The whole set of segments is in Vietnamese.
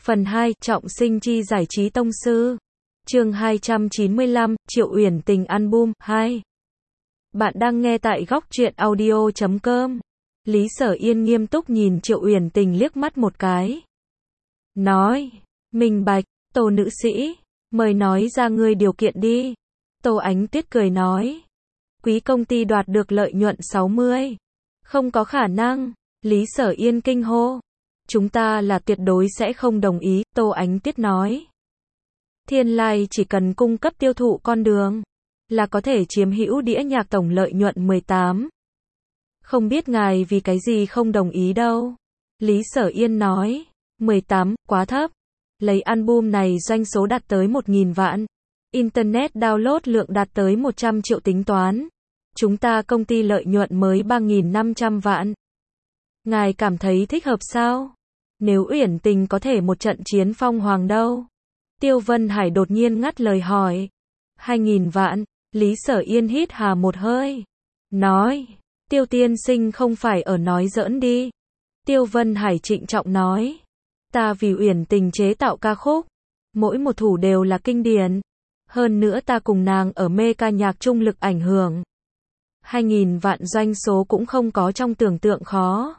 Phần 2, trọng sinh chi giải trí tông sư. Chương 295, Triệu Uyển Tình album 2. Bạn đang nghe tại góc truyện audio.com. Lý Sở Yên nghiêm túc nhìn Triệu Uyển Tình liếc mắt một cái. Nói, minh bạch, Tô nữ sĩ, mời nói ra ngươi điều kiện đi. Tô Ánh Tuyết cười nói, quý công ty đoạt được lợi nhuận 60. Không có khả năng. Lý Sở Yên kinh hô. Chúng ta là tuyệt đối sẽ không đồng ý, Tô Ánh Tuyết nói. Thiên Lai chỉ cần cung cấp tiêu thụ con đường, là có thể chiếm hữu đĩa nhạc tổng lợi nhuận 18. Không biết ngài vì cái gì không đồng ý đâu. Lý Sở Yên nói, 18, quá thấp. Lấy album này doanh số đạt tới 1.000 vạn. Internet download lượng đạt tới 100 triệu tính toán. Chúng ta công ty lợi nhuận mới 3.500 vạn. Ngài cảm thấy thích hợp sao? Nếu Uyển Tình có thể một trận chiến phong hoàng đâu? Tiêu Vân Hải đột nhiên ngắt lời hỏi. 2.000 vạn, Lý Sở Yên hít hà một hơi. Nói, Tiêu tiên sinh không phải ở nói giỡn đi. Tiêu Vân Hải trịnh trọng nói. Ta vì Uyển Tình chế tạo ca khúc. Mỗi một thủ đều là kinh điển. Hơn nữa ta cùng nàng ở mê ca nhạc trung lực ảnh hưởng. 2.000 vạn doanh số cũng không có trong tưởng tượng khó.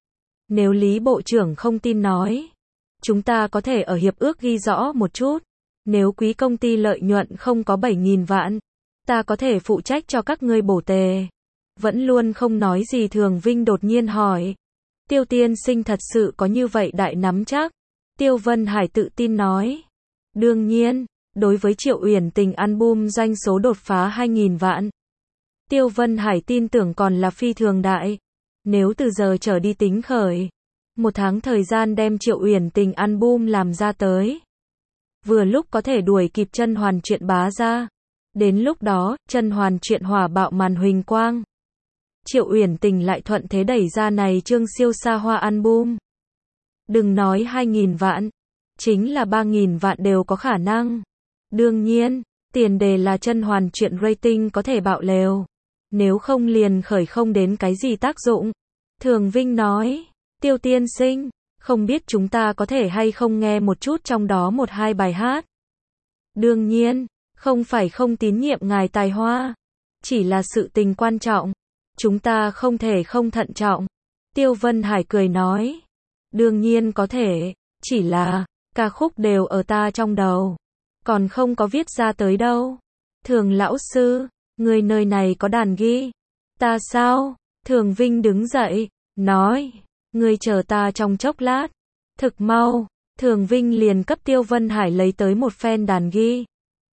Nếu Lý Bộ trưởng không tin nói, chúng ta có thể ở hiệp ước ghi rõ một chút. Nếu quý công ty lợi nhuận không có 7.000 vạn, ta có thể phụ trách cho các ngươi bổ tề. Vẫn luôn không nói gì Thường Vinh đột nhiên hỏi. Tiêu tiên sinh thật sự có như vậy đại nắm chắc? Tiêu Vân Hải tự tin nói. Đương nhiên, đối với Triệu Uyển Tình album doanh số đột phá 2.000 vạn. Tiêu Vân Hải tin tưởng còn là phi thường đại. Nếu từ giờ trở đi tính khởi, 1 tháng thời gian đem Triệu Uyển Tình album làm ra tới. Vừa lúc có thể đuổi kịp Chân Hoàn Truyện bá ra. Đến lúc đó, Chân Hoàn Truyện hỏa bạo màn huỳnh quang. Triệu Uyển Tình lại thuận thế đẩy ra này chương siêu xa hoa album. Đừng nói 2.000 vạn, chính là 3.000 vạn đều có khả năng. Đương nhiên, tiền đề là Chân Hoàn Truyện rating có thể bạo lều. Nếu không liền khởi không đến cái gì tác dụng. Thường Vinh nói, Tiêu tiên sinh, không biết chúng ta có thể hay không nghe một chút trong đó 1-2 bài hát. Đương nhiên, không phải không tín nhiệm ngài tài hoa, chỉ là sự tình quan trọng. Chúng ta không thể không thận trọng. Tiêu Vân Hải cười nói, đương nhiên có thể, chỉ là, ca khúc đều ở ta trong đầu. Còn không có viết ra tới đâu. Thường lão sư, người nơi này có đàn ghi. Ta sao? Thường Vinh đứng dậy, nói, người chờ ta trong chốc lát. Thực mau, Thường Vinh liền cấp Tiêu Vân Hải lấy tới một phen đàn ghi.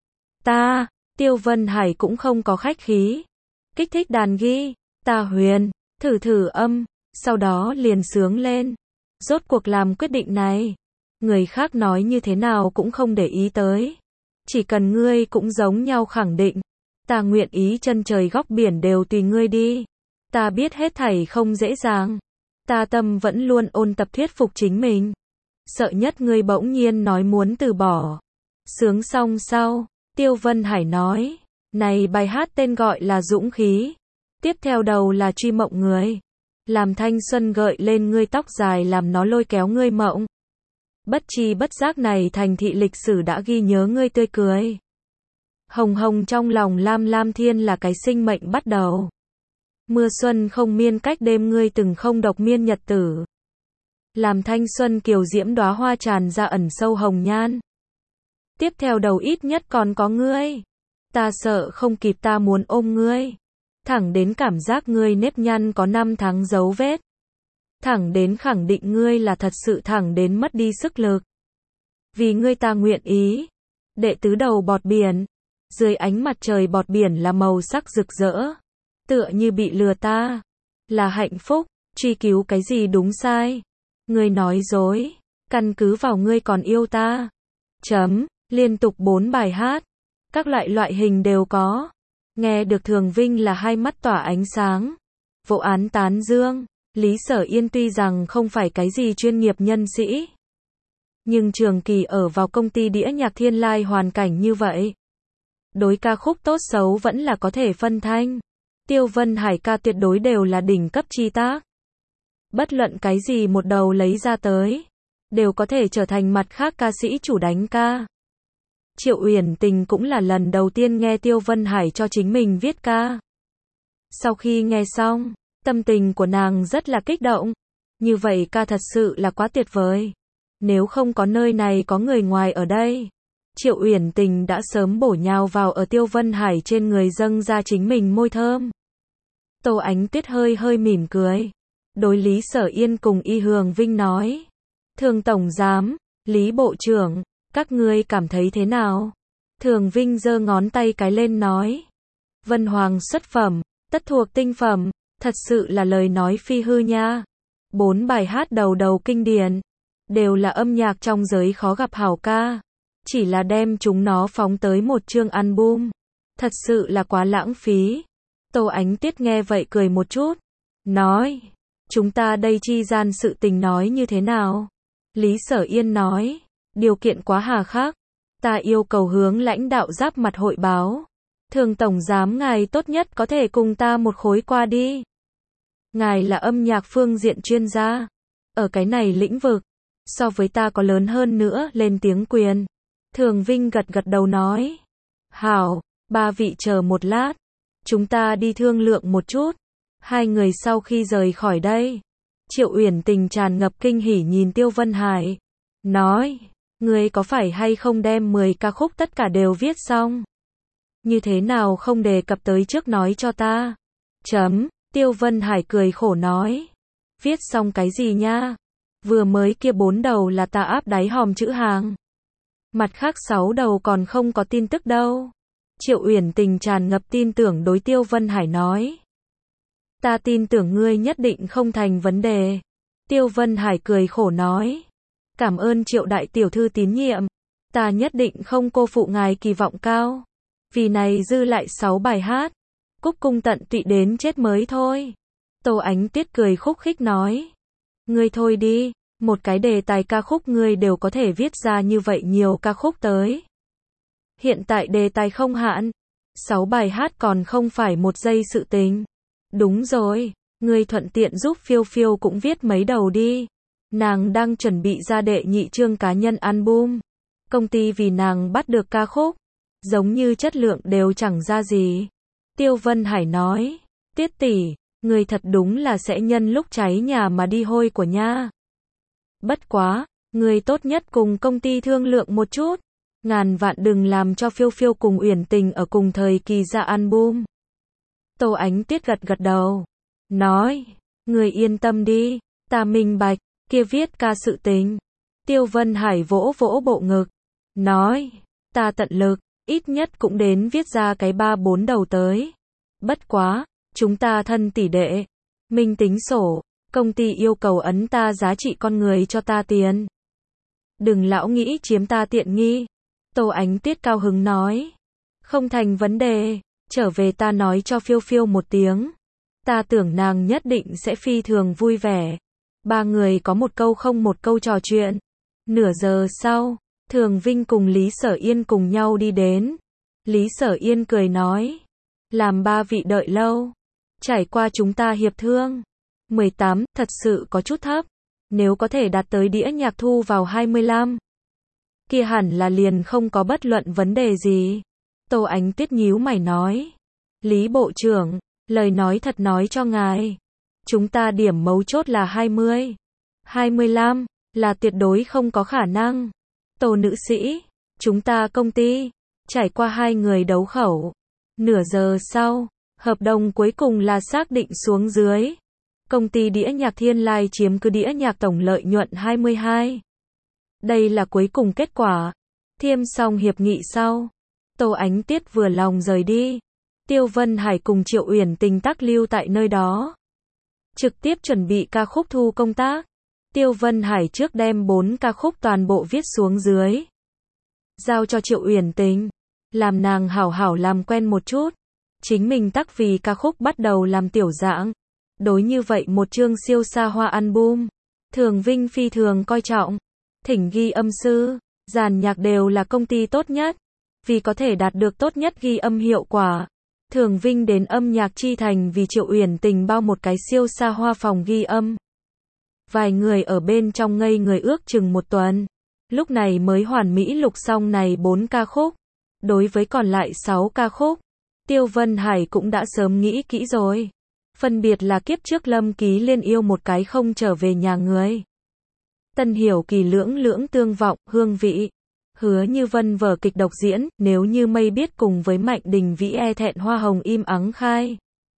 Tiêu Vân Hải cũng không có khách khí. Kích thích đàn ghi, ta huyền, thử âm, sau đó liền sướng lên. Rốt cuộc làm quyết định này. Người khác nói như thế nào cũng không để ý tới. Chỉ cần ngươi cũng giống nhau khẳng định. Ta nguyện ý chân trời góc biển đều tùy ngươi đi. Ta biết hết thảy không dễ dàng. Ta tâm vẫn luôn ôn tập thuyết phục chính mình. Sợ nhất ngươi bỗng nhiên nói muốn từ bỏ. Sướng xong sau, Tiêu Vân Hải nói, này bài hát tên gọi là Dũng Khí. Tiếp theo đầu là Truy Mộng Người. Làm thanh xuân gợi lên ngươi tóc dài làm nó lôi kéo ngươi mộng. Bất tri bất giác này thành thị lịch sử đã ghi nhớ ngươi tươi cười. Hồng hồng trong lòng lam lam thiên là cái sinh mệnh bắt đầu. Mưa xuân không miên cách đêm ngươi từng không độc miên nhật tử. Làm thanh xuân kiều diễm đóa hoa tràn ra ẩn sâu hồng nhan. Tiếp theo đầu ít nhất còn có ngươi. Ta sợ không kịp ta muốn ôm ngươi. Thẳng đến cảm giác ngươi nếp nhăn có 5 tháng dấu vết. Thẳng đến khẳng định ngươi là thật sự thẳng đến mất đi sức lực. Vì ngươi ta nguyện ý. Đệ tứ đầu bọt biển. Dưới ánh mặt trời bọt biển là màu sắc rực rỡ. Tựa như bị lừa ta. Là hạnh phúc. Truy cứu cái gì đúng sai. Ngươi nói dối. Căn cứ vào ngươi còn yêu ta. Liên tục 4 bài hát. Các loại hình đều có. Nghe được Thường Vinh là hai mắt tỏa ánh sáng. Vô án tán dương. Lý Sở Yên tuy rằng không phải cái gì chuyên nghiệp nhân sĩ. Nhưng trường kỳ ở vào công ty đĩa nhạc Thiên Lai hoàn cảnh như vậy. Đối ca khúc tốt xấu vẫn là có thể phân thanh. Tiêu Vân Hải ca tuyệt đối đều là đỉnh cấp chi tác. Bất luận cái gì một đầu lấy ra tới. đều có thể trở thành mặt khác ca sĩ chủ đánh ca. Triệu Uyển Tình cũng là lần đầu tiên nghe Tiêu Vân Hải cho chính mình viết ca. Sau khi nghe xong, tâm tình của nàng rất là kích động. Như vậy ca thật sự là quá tuyệt vời. Nếu không có nơi này có người ngoài ở đây, Triệu Uyển Tình đã sớm bổ nhào vào ở Tiêu Vân Hải trên người dâng ra chính mình môi thơm. Tô Ánh Tuyết hơi hơi mỉm cười. Đối Lý Sở Yên cùng Y Hường Vinh nói. Thường Tổng Giám, Lý Bộ trưởng, các ngươi cảm thấy thế nào? Thường Vinh giơ ngón tay cái lên nói. Vân Hoàng xuất phẩm, tất thuộc tinh phẩm, thật sự là lời nói phi hư nha. 4 bài hát đầu đầu kinh điển, đều là âm nhạc trong giới khó gặp hảo ca. Chỉ là đem chúng nó phóng tới một chương album. Thật sự là quá lãng phí. Tô Ánh Tuyết nghe vậy cười một chút. Nói, chúng ta đây chi gian sự tình nói như thế nào? Lý Sở Yên nói, điều kiện quá hà khắc. Ta yêu cầu hướng lãnh đạo giáp mặt hội báo. Thường Tổng Giám ngài tốt nhất có thể cùng ta một khối qua đi. Ngài là âm nhạc phương diện chuyên gia. Ở cái này lĩnh vực, so với ta có lớn hơn nữa lên tiếng quyền. Thường Vinh gật gật đầu nói. Hảo, ba vị chờ một lát. Chúng ta đi thương lượng một chút. Hai người sau khi rời khỏi đây, Triệu Uyển Tình tràn ngập kinh hỉ nhìn Tiêu Vân Hải. Nói, ngươi có phải hay không đem 10 ca khúc tất cả đều viết xong? Như thế nào không đề cập tới trước nói cho ta? Tiêu Vân Hải cười khổ nói. Viết xong cái gì nha? Vừa mới kia 4 đầu là ta áp đáy hòm chữ hàng. Mặt khác 6 đầu còn không có tin tức đâu. Triệu Uyển Tình tràn ngập tin tưởng đối Tiêu Vân Hải nói. Ta tin tưởng ngươi nhất định không thành vấn đề. Tiêu Vân Hải cười khổ nói. Cảm ơn Triệu đại tiểu thư tín nhiệm. Ta nhất định không cô phụ ngài kỳ vọng cao. Vì này dư lại 6 bài hát. Cúc cung tận tụy đến chết mới thôi. Tô Ánh Tuyết cười khúc khích nói. Ngươi thôi đi, một cái đề tài ca khúc ngươi đều có thể viết ra như vậy nhiều ca khúc tới. Hiện tại đề tài không hạn. 6 bài hát còn không phải một giây sự tình. Đúng rồi, ngươi thuận tiện giúp Phiêu Phiêu cũng viết mấy đầu đi. Nàng đang chuẩn bị ra đệ nhị chương cá nhân album. Công ty vì nàng bắt được ca khúc, giống như chất lượng đều chẳng ra gì. Tiêu Vân Hải nói, Tiết tỷ, ngươi thật đúng là sẽ nhân lúc cháy nhà mà đi hôi của nha. Bất quá, ngươi tốt nhất cùng công ty thương lượng một chút. Ngàn vạn đừng làm cho Phiêu Phiêu cùng Uyển Tình ở cùng thời kỳ ra album. Tô Ánh Tuyết gật gật đầu. Nói, ngươi yên tâm đi, ta minh bạch, kia viết ca sự tình. Tiêu Vân Hải vỗ vỗ bộ ngực. Nói, ta tận lực, ít nhất cũng đến viết ra cái 3-4 đầu tới. Bất quá, chúng ta thân tỷ đệ. Minh tính sổ, công ty yêu cầu ấn ta giá trị con người cho ta tiền. Đừng lão nghĩ chiếm ta tiện nghi. Tô Ánh Tuyết cao hứng nói. Không thành vấn đề, trở về ta nói cho Phiêu Phiêu một tiếng. Ta tưởng nàng nhất định sẽ phi thường vui vẻ. Ba người có một câu không một câu trò chuyện. Nửa giờ sau, Thường Vinh cùng Lý Sở Yên cùng nhau đi đến. Lý Sở Yên cười nói. Làm ba vị đợi lâu. Trải qua chúng ta hiệp thương. 18, thật sự có chút thấp. Nếu có thể đạt tới đĩa nhạc thu vào 25. Kia hẳn là liền không có bất luận vấn đề gì. Tô Ánh Tuyết nhíu mày nói. Lý Bộ trưởng, lời nói thật nói cho ngài. Chúng ta điểm mấu chốt là 20. 25, là tuyệt đối không có khả năng. Tô nữ sĩ, chúng ta công ty, trải qua 2 người đấu khẩu. Nửa giờ sau, hợp đồng cuối cùng là xác định xuống dưới. Công ty đĩa nhạc Thiên Lai chiếm cứ đĩa nhạc tổng lợi nhuận 22. Đây là cuối cùng kết quả. Thiêm xong hiệp nghị sau. Tô Ánh Tuyết vừa lòng rời đi. Tiêu Vân Hải cùng Triệu Uyển Tình tắc lưu tại nơi đó. Trực tiếp chuẩn bị ca khúc thu công tác. Tiêu Vân Hải trước đem 4 ca khúc toàn bộ viết xuống dưới. Giao cho Triệu Uyển Tình. Làm nàng hảo hảo làm quen một chút. Chính mình tắc vì ca khúc bắt đầu làm tiểu dạng. Đối như vậy một chương siêu xa hoa album. Thường Vinh phi thường coi trọng. Thỉnh ghi âm sư, dàn nhạc đều là công ty tốt nhất. Vì có thể đạt được tốt nhất ghi âm hiệu quả. Thường Vinh đến âm nhạc chi thành vì Triệu Uyển Tình bao một cái siêu xa hoa phòng ghi âm. Vài người ở bên trong ngây người ước chừng một tuần. Lúc này mới hoàn mỹ lục xong này 4 ca khúc. Đối với còn lại 6 ca khúc, Tiêu Vân Hải cũng đã sớm nghĩ kỹ rồi. Phân biệt là kiếp trước Lâm Ký Liên yêu một cái không trở về nhà người. Tân Hiểu Kỳ lưỡng lưỡng tương vọng, hương vị. Hứa Như Vân vở kịch độc diễn, nếu như mây biết cùng với Mạnh Đình Vĩ e thẹn hoa hồng im ắng khai.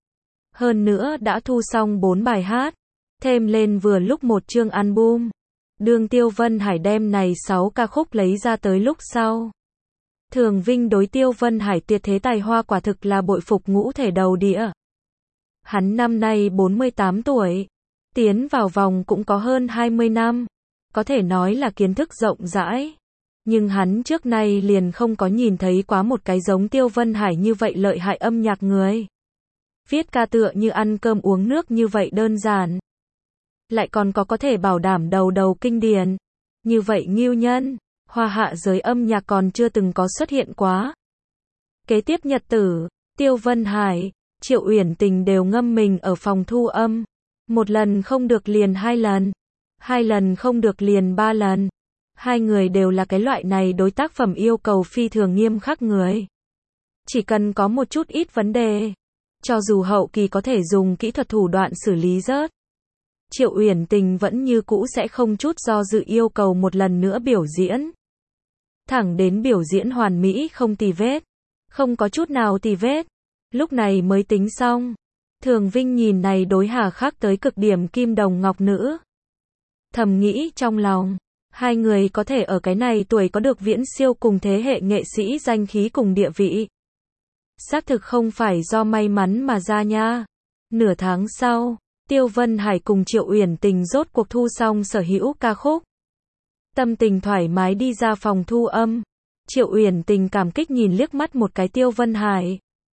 Hơn nữa đã thu xong 4 bài hát, thêm lên vừa lúc một chương album. Đường Tiêu Vân Hải đem này 6 ca khúc lấy ra tới lúc sau. Thường Vinh đối Tiêu Vân Hải tuyệt thế tài hoa quả thực là bội phục ngũ thể đầu đĩa. Hắn năm nay 48 tuổi, tiến vào vòng cũng có hơn 20 năm, có thể nói là kiến thức rộng rãi. Nhưng hắn trước nay liền không có nhìn thấy quá một cái giống Tiêu Vân Hải như vậy lợi hại âm nhạc người. Viết ca tựa như ăn cơm uống nước như vậy đơn giản. Lại còn có thể bảo đảm đầu đầu kinh điển. Như vậy ngưu nhân, hoa hạ giới âm nhạc còn chưa từng có xuất hiện quá. Kế tiếp nhật tử, Tiêu Vân Hải, Triệu Uyển Tình đều ngâm mình ở phòng thu âm. Một lần không được liền 2 lần. 2 lần không được liền 3 lần. Hai người đều là cái loại này đối tác phẩm yêu cầu phi thường nghiêm khắc người. Chỉ cần có một chút ít vấn đề, cho dù hậu kỳ có thể dùng kỹ thuật thủ đoạn xử lý rớt, Triệu Uyển Tình vẫn như cũ sẽ không chút do dự yêu cầu một lần nữa biểu diễn. Thẳng đến biểu diễn hoàn mỹ không tì vết, không có chút nào tì vết, lúc này mới tính xong. Thường Vinh nhìn này đối hà khắc tới cực điểm kim đồng ngọc nữ. Thầm nghĩ trong lòng, hai người có thể ở cái này tuổi có được viễn siêu cùng thế hệ nghệ sĩ danh khí cùng địa vị. Xác thực không phải do may mắn mà ra nha. Nửa tháng sau, Tiêu Vân Hải cùng Triệu Uyển Tình rốt cuộc thu xong sở hữu ca khúc. Tâm tình thoải mái đi ra phòng thu âm. Triệu Uyển Tình cảm kích nhìn liếc mắt một cái Tiêu Vân Hải.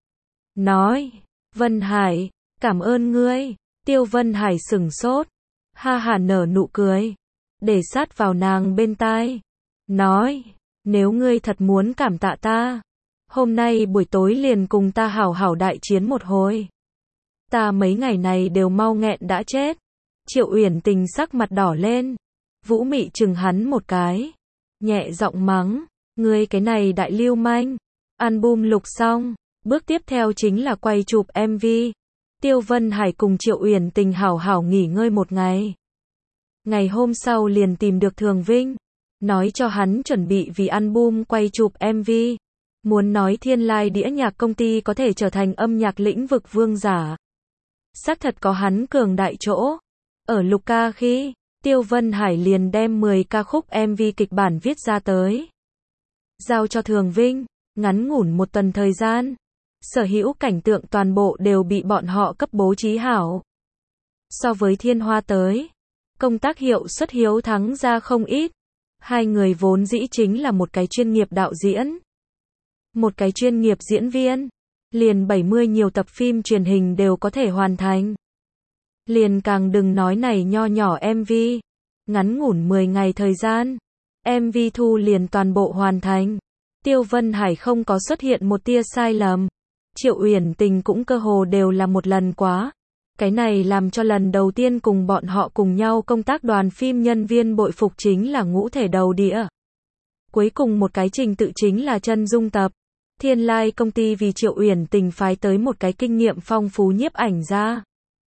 Nói, Vân Hải, cảm ơn ngươi. Tiêu Vân Hải sửng sốt. Ha hả nở nụ cười. Để sát vào nàng bên tai. Nói, nếu ngươi thật muốn cảm tạ ta, hôm nay buổi tối liền cùng ta hảo hảo đại chiến một hồi. Ta mấy ngày này đều mau nghẹn đã chết. Triệu Uyển Tình sắc mặt đỏ lên. Vũ Mị chừng hắn một cái. Nhẹ giọng mắng, ngươi cái này đại lưu manh. Album lục xong, bước tiếp theo chính là quay chụp MV. Tiêu Vân Hải cùng Triệu Uyển Tình hảo hảo nghỉ ngơi một ngày. Ngày hôm sau liền tìm được Thường Vinh, nói cho hắn chuẩn bị vì album quay chụp MV. Muốn nói Thiên Lai đĩa nhạc công ty có thể trở thành âm nhạc lĩnh vực vương giả. Xác thật có hắn cường đại chỗ. Ở lục ca khi, Tiêu Vân Hải liền đem 10 ca khúc MV kịch bản viết ra tới. Giao cho Thường Vinh, ngắn ngủn một tuần thời gian. Sở hữu cảnh tượng toàn bộ đều bị bọn họ cấp bố trí hảo. So với Thiên Hoa tới, công tác hiệu suất hiếu thắng ra không ít. Hai người vốn dĩ chính là một cái chuyên nghiệp đạo diễn, một cái chuyên nghiệp diễn viên. Liền 70 nhiều tập phim truyền hình đều có thể hoàn thành. Liền càng đừng nói này nho nhỏ MV. Ngắn ngủn 10 ngày thời gian, MV thu liền toàn bộ hoàn thành. Tiêu Vân Hải không có xuất hiện một tia sai lầm. Triệu Uyển Tình cũng cơ hồ đều là một lần quá. Cái này làm cho lần đầu tiên cùng bọn họ cùng nhau công tác đoàn phim nhân viên bội phục chính là ngũ thể đầu đĩa. Cuối cùng một cái trình tự chính là chân dung tập. Thiên Lai công ty vì Triệu Uyển Tình phái tới một cái kinh nghiệm phong phú nhiếp ảnh ra.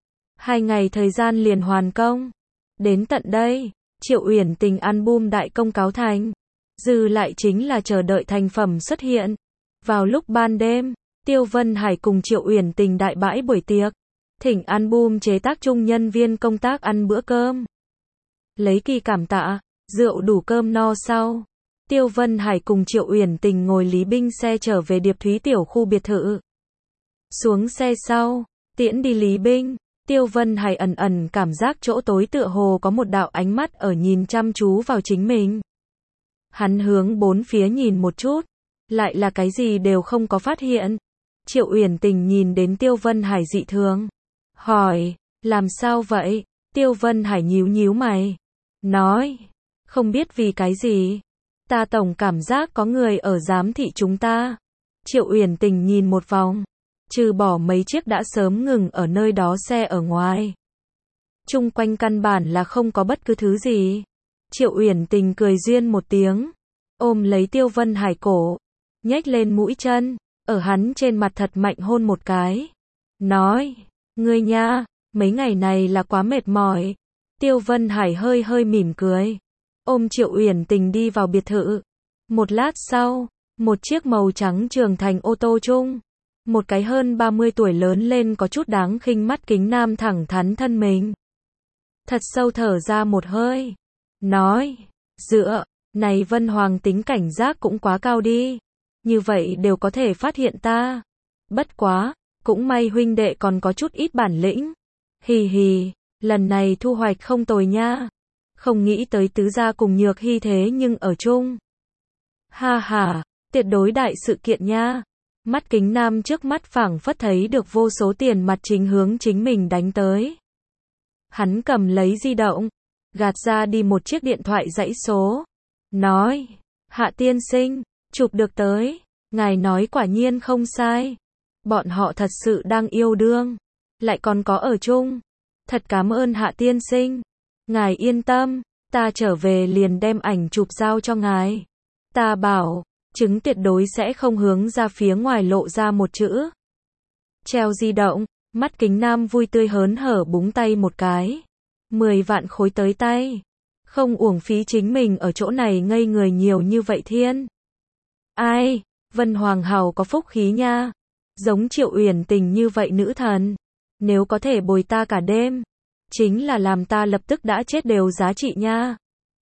2 ngày thời gian liền hoàn công. Đến tận đây, Triệu Uyển Tình album đại công cáo thành. Dư lại chính là chờ đợi thành phẩm xuất hiện. Vào lúc ban đêm, Tiêu Vân Hải cùng Triệu Uyển Tình đại bãi buổi tiệc. Thỉnh album chế tác chung nhân viên công tác ăn bữa cơm. Lấy kỳ cảm tạ, rượu đủ cơm no sau. Tiêu Vân Hải cùng Triệu Uyển Tình ngồi Lý Binh xe trở về Điệp Thúy tiểu khu biệt thự. Xuống xe sau, tiễn đi Lý Binh, Tiêu Vân Hải ẩn ẩn cảm giác chỗ tối tựa hồ có một đạo ánh mắt ở nhìn chăm chú vào chính mình. Hắn hướng bốn phía nhìn một chút, lại là cái gì đều không có phát hiện. Triệu Uyển Tình nhìn đến Tiêu Vân Hải dị thường, hỏi, làm sao vậy? Tiêu Vân Hải nhíu nhíu mày, nói, không biết vì cái gì. Ta tổng cảm giác có người ở giám thị chúng ta. Triệu Uyển Tình nhìn một vòng, trừ bỏ mấy chiếc đã sớm ngừng ở nơi đó xe ở ngoài. chung quanh căn bản là không có bất cứ thứ gì. Triệu Uyển Tình cười duyên một tiếng, ôm lấy Tiêu Vân Hải cổ, nhếch lên mũi chân, ở hắn trên mặt thật mạnh hôn một cái. Nói, ngươi nha, mấy ngày này là quá mệt mỏi. Tiêu Vân Hải hơi hơi mỉm cười, ôm Triệu Uyển Tình đi vào biệt thự. Một lát sau, một chiếc màu trắng trưởng thành ô tô chung, một cái hơn 30 tuổi lớn lên có chút đáng khinh mắt kính nam thẳng thắn thân mình. Thật sâu thở ra một hơi, nói, dựa, này Vân Hoàng tính cảnh giác cũng quá cao đi, như vậy đều có thể phát hiện ta. Bất quá, cũng may huynh đệ còn có chút ít bản lĩnh. Hì hì, lần này thu hoạch không tồi nha. Không nghĩ tới tứ gia cùng Nhược Hy thế nhưng ở chung. Ha ha, tuyệt đối đại sự kiện nha. Mắt kính nam trước mắt phảng phất thấy được vô số tiền mặt chính hướng chính mình đánh tới. Hắn cầm lấy di động, gạt ra đi một chiếc điện thoại dãy số. Nói, Hạ tiên sinh, chụp được tới, ngài nói quả nhiên không sai. Bọn họ thật sự đang yêu đương, lại còn có ở chung. Thật cảm ơn Hạ tiên sinh. Ngài yên tâm, ta trở về liền đem ảnh chụp giao cho ngài. Ta bảo, chứng tuyệt đối sẽ không hướng ra phía ngoài lộ ra một chữ. Treo di động, mắt kính nam vui tươi hớn hở búng tay một cái. 10 vạn khối tới tay. Không uổng phí chính mình ở chỗ này ngây người nhiều như vậy thiên. Ai, Vân Hoàng hào có phúc khí nha. Giống Triệu Uyển Tình như vậy nữ thần. Nếu có thể bồi ta cả đêm, chính là làm ta lập tức đã chết đều giá trị nha.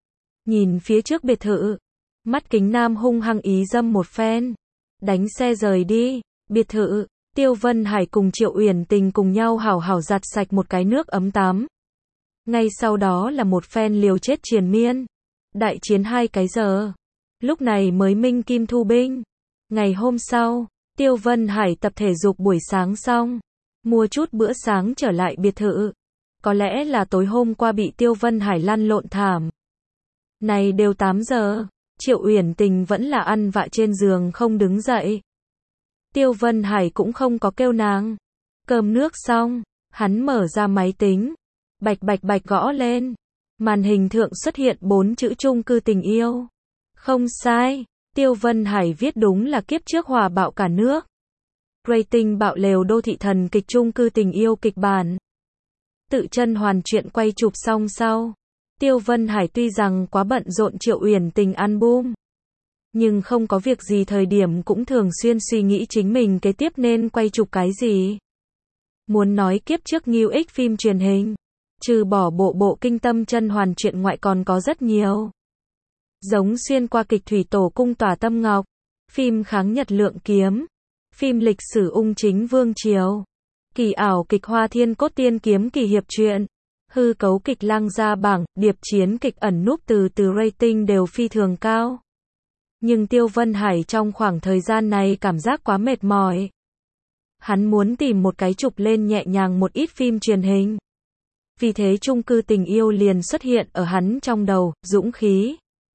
Nhìn phía trước biệt thự, mắt kính nam hung hăng ý dâm một phen. Đánh xe rời đi, biệt thự, Tiêu Vân Hải cùng Triệu Uyển Tình cùng nhau hảo hảo giặt sạch một cái nước ấm tắm. Ngay sau đó là một phen liều chết triền miên. Đại chiến 2 cái giờ. Lúc này mới minh kim thu binh. Ngày hôm sau, Tiêu Vân Hải tập thể dục buổi sáng xong. Mua chút bữa sáng trở lại biệt thự. Có lẽ là tối hôm qua bị Tiêu Vân Hải lăn lộn thảm. Này đều 8 giờ. Triệu Uyển Tình vẫn là ăn vạ trên giường không đứng dậy. Tiêu Vân Hải cũng không có kêu nàng. Cơm nước xong, hắn mở ra máy tính. Bạch bạch bạch gõ lên. Màn hình thượng xuất hiện 4 chữ chung cư tình yêu. Không sai, Tiêu Vân Hải viết đúng là kiếp trước hòa bạo cả nước. Rating bạo lều đô thị thần kịch chung cư tình yêu kịch bản. Tự chân hoàn truyện quay chụp xong sau. Tiêu Vân Hải tuy rằng quá bận rộn Triệu Uyển Tình album, nhưng không có việc gì thời điểm cũng thường xuyên suy nghĩ chính mình kế tiếp nên quay chụp cái gì. Muốn nói kiếp trước New X phim truyền hình, trừ bỏ bộ kinh tâm chân hoàn truyện ngoại còn có rất nhiều. Giống xuyên qua kịch Thủy Tổ Cung Tỏa Tâm Ngọc, phim Kháng Nhật Lượng Kiếm, phim lịch sử Ung Chính Vương Triều, kỳ ảo kịch Hoa Thiên Cốt Tiên Kiếm kỳ hiệp truyện, hư cấu kịch Lang Gia Bảng, điệp chiến kịch ẩn núp từ rating đều phi thường cao. Nhưng Tiêu Vân Hải trong khoảng thời gian này cảm giác quá mệt mỏi. Hắn muốn tìm một cái chụp lên nhẹ nhàng một ít phim truyền hình. Vì thế chung cư tình yêu liền xuất hiện ở hắn trong đầu, dũng khí.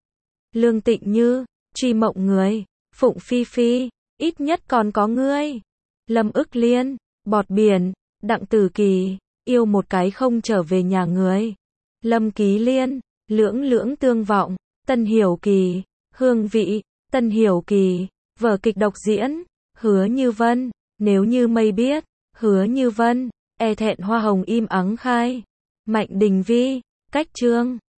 Lương Tịnh Như, Truy Mộng Người, Phụng Phi Phi, ít nhất còn có ngươi. Lâm Ức Liên, Bọt Biển, Đặng Tử Kỳ, Yêu một cái không trở về nhà người. Lâm Ký Liên, Lưỡng Lưỡng Tương Vọng, Tân Hiểu Kỳ, Hương Vị, Tân Hiểu Kỳ, vở kịch độc diễn, Hứa Như Vân, Nếu Như Mây Biết, Hứa Như Vân, E Thẹn Hoa Hồng Im Ắng Khai, Mạnh Đình Vi, Cách Trương.